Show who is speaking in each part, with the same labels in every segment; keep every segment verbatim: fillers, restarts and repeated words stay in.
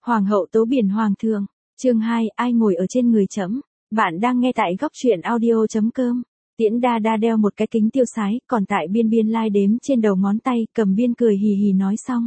Speaker 1: Hoàng hậu tấu biển hoàng thượng. Chương hai, ai ngồi ở trên người trẫm. Bạn đang nghe tại góc truyện audio chấm com. Tiễn Đa Đa đeo một cái kính tiêu sái, còn tại biên biên lai đếm trên đầu ngón tay, cầm biên cười hì hì nói xong.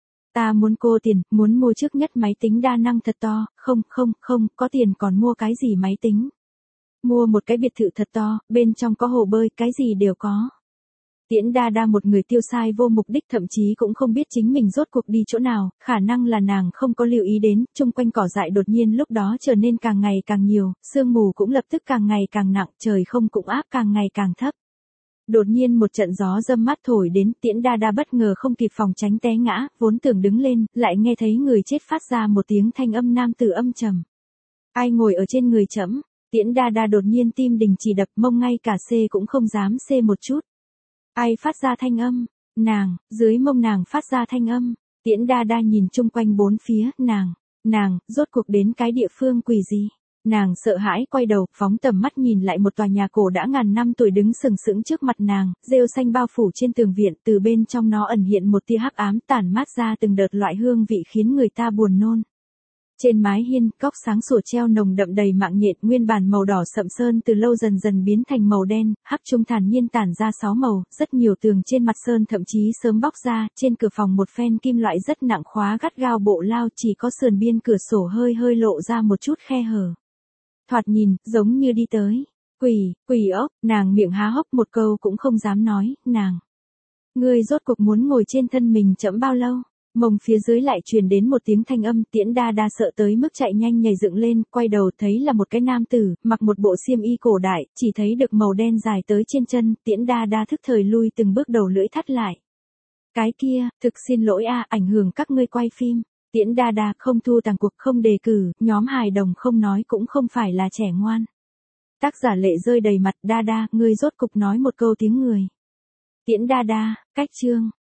Speaker 1: Ta muốn cô tiền, muốn mua trước nhất máy tính đa năng thật to, không, không, không, có tiền còn mua cái gì máy tính. Mua một cái biệt thự thật to, bên trong có hồ bơi, cái gì đều có. Tiễn Đa Đa một người tiêu sai vô mục đích, thậm chí cũng không biết chính mình rốt cuộc đi chỗ nào, khả năng là nàng không có lưu ý đến, chung quanh cỏ dại đột nhiên lúc đó trở nên càng ngày càng nhiều, sương mù cũng lập tức càng ngày càng nặng, trời không cũng áp càng ngày càng thấp. Đột nhiên một trận gió râm mát thổi đến, Tiễn Đa Đa bất ngờ không kịp phòng tránh té ngã, vốn tưởng đứng lên, lại nghe thấy người chết phát ra một tiếng thanh âm nam tử âm trầm. Ai ngồi ở trên người trẫm? Tiễn Đa Đa đột nhiên tim đình chỉ đập, mông ngay cả xê cũng không dám xê một chút. Ai phát ra thanh âm? Nàng, dưới mông nàng phát ra thanh âm. Tiễn Đa Đa nhìn chung quanh bốn phía, nàng, nàng, rốt cuộc đến cái địa phương quỷ gì? Nàng sợ hãi quay đầu, phóng tầm mắt nhìn lại một tòa nhà cổ đã ngàn năm tuổi đứng sừng sững trước mặt nàng, rêu xanh bao phủ trên tường viện, từ bên trong nó ẩn hiện một tia hắc ám tản mát ra từng đợt loại hương vị khiến người ta buồn nôn. Trên mái hiên, góc sáng sủa treo nồng đậm đầy mạng nhện, nguyên bản màu đỏ sậm sơn từ lâu dần dần biến thành màu đen, hắc trung thản nhiên tản ra sáu màu, rất nhiều tường trên mặt sơn thậm chí sớm bóc ra, trên cửa phòng một phen kim loại rất nặng khóa gắt gao bộ lao, chỉ có sườn biên cửa sổ hơi hơi lộ ra một chút khe hở. Thoạt nhìn, giống như đi tới. Quỷ, quỷ ốc, nàng miệng há hốc một câu cũng không dám nói, nàng. Ngươi rốt cuộc muốn ngồi trên thân mình chậm bao lâu? Mông phía dưới lại truyền đến một tiếng thanh âm, Tiễn Đa Đa sợ tới mức chạy nhanh nhảy dựng lên, quay đầu thấy là một cái nam tử, mặc một bộ xiêm y cổ đại, chỉ thấy được màu đen dài tới trên chân, Tiễn Đa Đa thức thời lui từng bước đầu lưỡi thắt lại. Cái kia, thực xin lỗi a, ảnh hưởng các ngươi quay phim. Tiễn Đa Đa không thu tàng cuộc, không đề cử, nhóm hài đồng không nói cũng không phải là trẻ ngoan. Tác giả lệ rơi đầy mặt, Đa Đa, ngươi rốt cục nói một câu tiếng người. Tiễn Đa Đa, cách chương.